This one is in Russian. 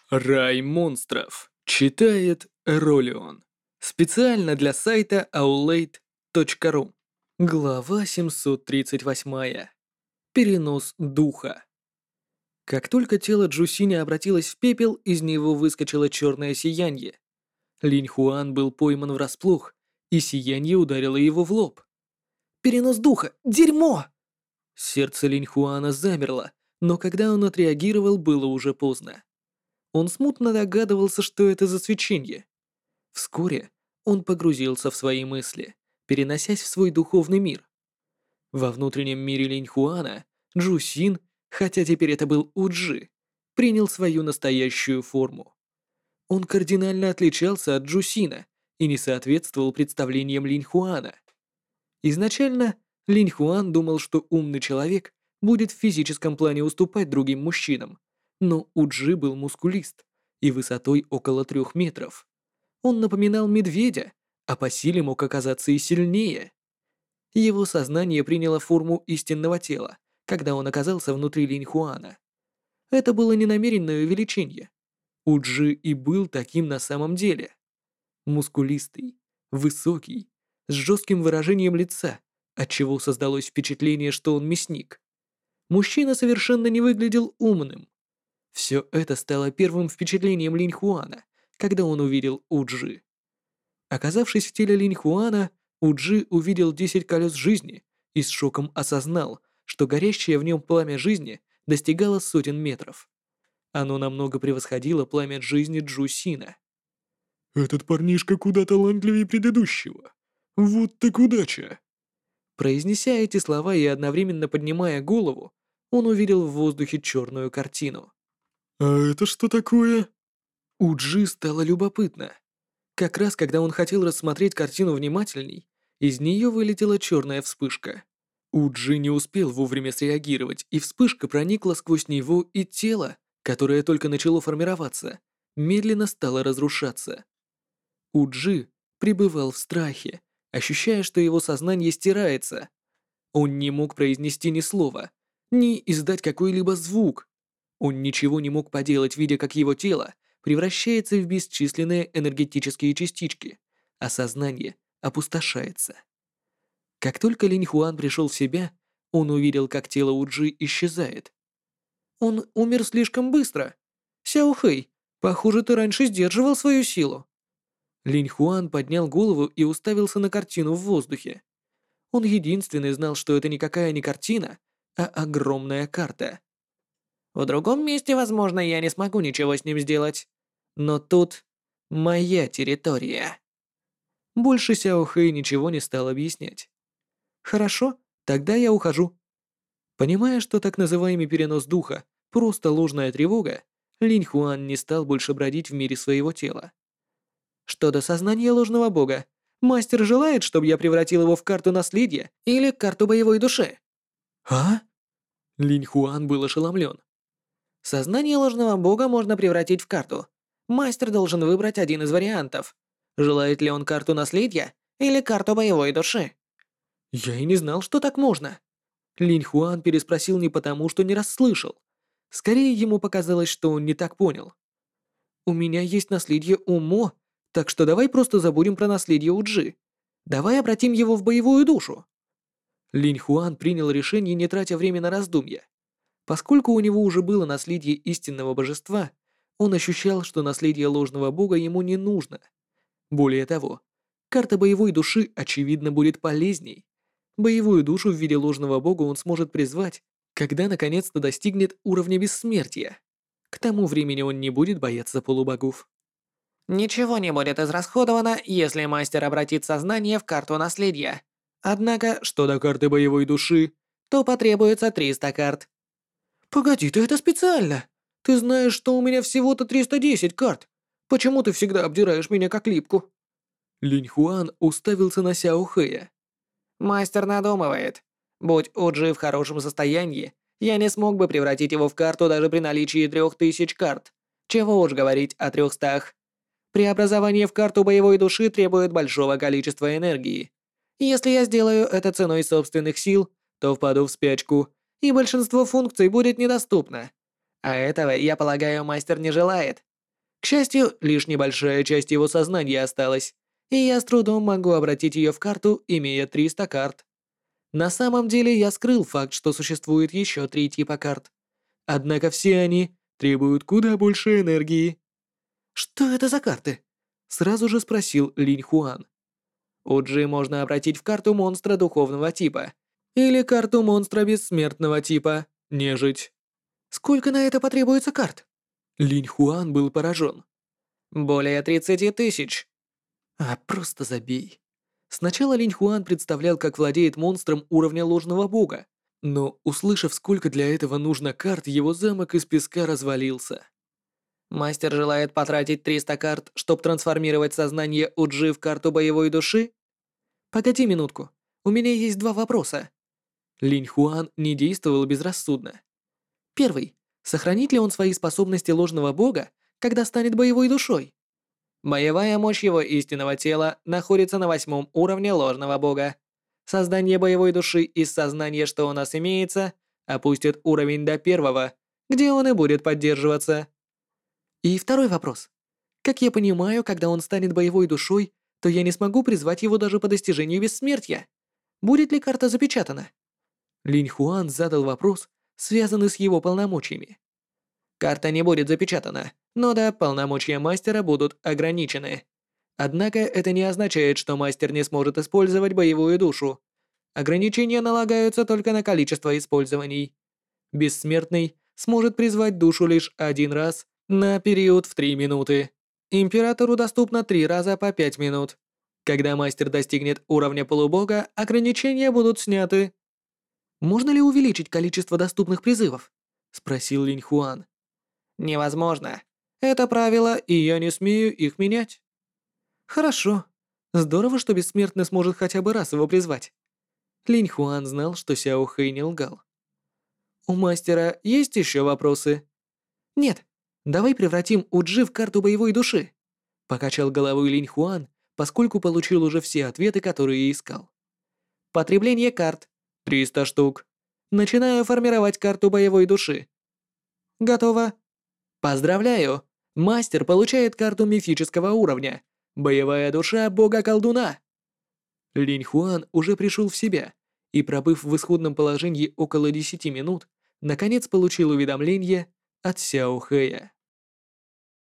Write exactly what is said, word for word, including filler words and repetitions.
Рай монстров. Читает Ролион. Специально для сайта аулейт точка ру. Глава семьсот тридцать восемь. Перенос духа. Как только тело Джусини обратилось в пепел, из него выскочило черное сияние. Линь Хуан был пойман врасплох, и сияние ударило его в лоб. «Перенос духа! Дерьмо!» Сердце Линь Хуана замерло, но когда он отреагировал, было уже поздно. Он смутно догадывался, что это за свечение. Вскоре он погрузился в свои мысли, переносясь в свой духовный мир. Во внутреннем мире Линьхуана Джусин, хотя теперь это был Уджи, принял свою настоящую форму. Он кардинально отличался от Джусина и не соответствовал представлениям Линьхуана. Изначально Линьхуан думал, что умный человек будет в физическом плане уступать другим мужчинам, но Уджи был мускулист и высотой около трех метров. Он напоминал медведя, а по силе мог оказаться и сильнее. Его сознание приняло форму истинного тела, когда он оказался внутри Линьхуана. Это было не намеренное увеличение. Уджи и был таким на самом деле. Мускулистый, высокий, с жестким выражением лица, отчего создалось впечатление, что он мясник. Мужчина совершенно не выглядел умным. Все это стало первым впечатлением Линьхуана, когда он увидел Уджи. Оказавшись в теле Линьхуана, Уджи увидел десять колес жизни и с шоком осознал, что горящее в нем пламя жизни достигало сотен метров. Оно намного превосходило пламя жизни Джусина. «Этот парнишка куда талантливее предыдущего. Вот так удача!» Произнеся эти слова и одновременно поднимая голову, он увидел в воздухе черную картину. «А это что такое?» Уджи стало любопытно. Как раз когда он хотел рассмотреть картину внимательней, из нее вылетела черная вспышка. Уджи не успел вовремя среагировать, и вспышка проникла сквозь него, и тело, которое только начало формироваться, медленно стало разрушаться. Уджи пребывал в страхе, ощущая, что его сознание стирается. Он не мог произнести ни слова, ни издать какой-либо звук. Он ничего не мог поделать, видя, как его тело превращается в бесчисленные энергетические частички, а сознание опустошается. Как только Линь Хуан пришел в себя, он увидел, как тело Уджи исчезает. «Он умер слишком быстро. Сяо Хэй, похоже, ты раньше сдерживал свою силу». Линь Хуан поднял голову и уставился на картину в воздухе. Он единственный знал, что это никакая не картина, а огромная карта. В другом месте, возможно, я не смогу ничего с ним сделать. Но тут моя территория. Больше Сяо Хэй ничего не стал объяснять. Хорошо, тогда я ухожу. Понимая, что так называемый перенос духа просто ложная тревога, Линь Хуан не стал больше бродить в мире своего тела. Что до сознания ложного бога, мастер желает, чтобы я превратил его в карту наследия или карту боевой души. А? Линь Хуан был ошеломлен. Сознание ложного бога можно превратить в карту. Мастер должен выбрать один из вариантов. Желает ли он карту наследия или карту боевой души? Я и не знал, что так можно. Линь Хуан переспросил не потому, что не расслышал. Скорее, ему показалось, что он не так понял. У меня есть наследие Умо, так что давай просто забудем про наследие Уджи. Давай обратим его в боевую душу. Линь Хуан принял решение, не тратя время на раздумья. Поскольку у него уже было наследие истинного божества, он ощущал, что наследие ложного бога ему не нужно. Более того, карта боевой души, очевидно, будет полезней. Боевую душу в виде ложного бога он сможет призвать, когда наконец-то достигнет уровня бессмертия. К тому времени он не будет бояться полубогов. Ничего не будет израсходовано, если мастер обратит сознание в карту наследия. Однако, что до карты боевой души, то потребуется триста карт. Погоди, ты это специально? Ты знаешь, что у меня всего-то триста десять карт. Почему ты всегда обдираешь меня как липку? Линь Хуан уставился на Сяо Хэя. Мастер надумывает. Будь Уджи в хорошем состоянии, я не смог бы превратить его в карту даже при наличии трех тысяч карт. Чего уж говорить о трехстах. Преобразование в карту боевой души требует большого количества энергии. Если я сделаю это ценой собственных сил, то впаду в спячку, и большинство функций будет недоступно. А этого, я полагаю, мастер не желает. К счастью, лишь небольшая часть его сознания осталась, и я с трудом могу обратить ее в карту, имея триста карт. На самом деле я скрыл факт, что существует еще три типа карт. Однако все они требуют куда больше энергии. «Что это за карты?» — сразу же спросил Линь Хуан. У Джи можно обратить в карту монстра духовного типа или карту монстра бессмертного типа, нежить. Сколько на это потребуется карт? Линь Хуан был поражен. Более тридцати тысяч. А просто забей. Сначала Линь Хуан представлял, как владеет монстром уровня ложного бога, но, услышав, сколько для этого нужно карт, его замок из песка развалился. Мастер желает потратить триста карт, чтобы трансформировать сознание Уджи в карту боевой души? Погоди минутку, у меня есть два вопроса. Линь Хуан не действовал безрассудно. Первый. Сохранит ли он свои способности ложного бога, когда станет боевой душой? Боевая мощь его истинного тела находится на восьмом уровне ложного бога. Создание боевой души из сознания, что у нас имеется, опустит уровень до первого, где он и будет поддерживаться. И второй вопрос. Как я понимаю, когда он станет боевой душой, то я не смогу призвать его даже по достижению бессмертия. Будет ли карта запечатана? Линь Хуан задал вопрос, связанный с его полномочиями. Карта не будет запечатана, но да, полномочия мастера будут ограничены. Однако это не означает, что мастер не сможет использовать боевую душу. Ограничения налагаются только на количество использований. Бессмертный сможет призвать душу лишь один раз на период в три минуты. Императору доступно три раза по пять минут. Когда мастер достигнет уровня полубога, ограничения будут сняты. «Можно ли увеличить количество доступных призывов?» — спросил Линь Хуан. «Невозможно. Это правило, и я не смею их менять». «Хорошо. Здорово, что бессмертный сможет хотя бы раз его призвать». Линь Хуан знал, что Сяо Хэй не лгал. «У мастера есть еще вопросы?» «Нет. Давай превратим Уджи в карту боевой души», — покачал головой Линь Хуан, поскольку получил уже все ответы, которые искал. «Потребление карт. триста штук. Начинаю формировать карту боевой души». «Готово». «Поздравляю! Мастер получает карту мифического уровня. Боевая душа бога-колдуна». Линь Хуан уже пришел в себя и, пробыв в исходном положении около десяти минут, наконец получил уведомление от Сяо Хэя.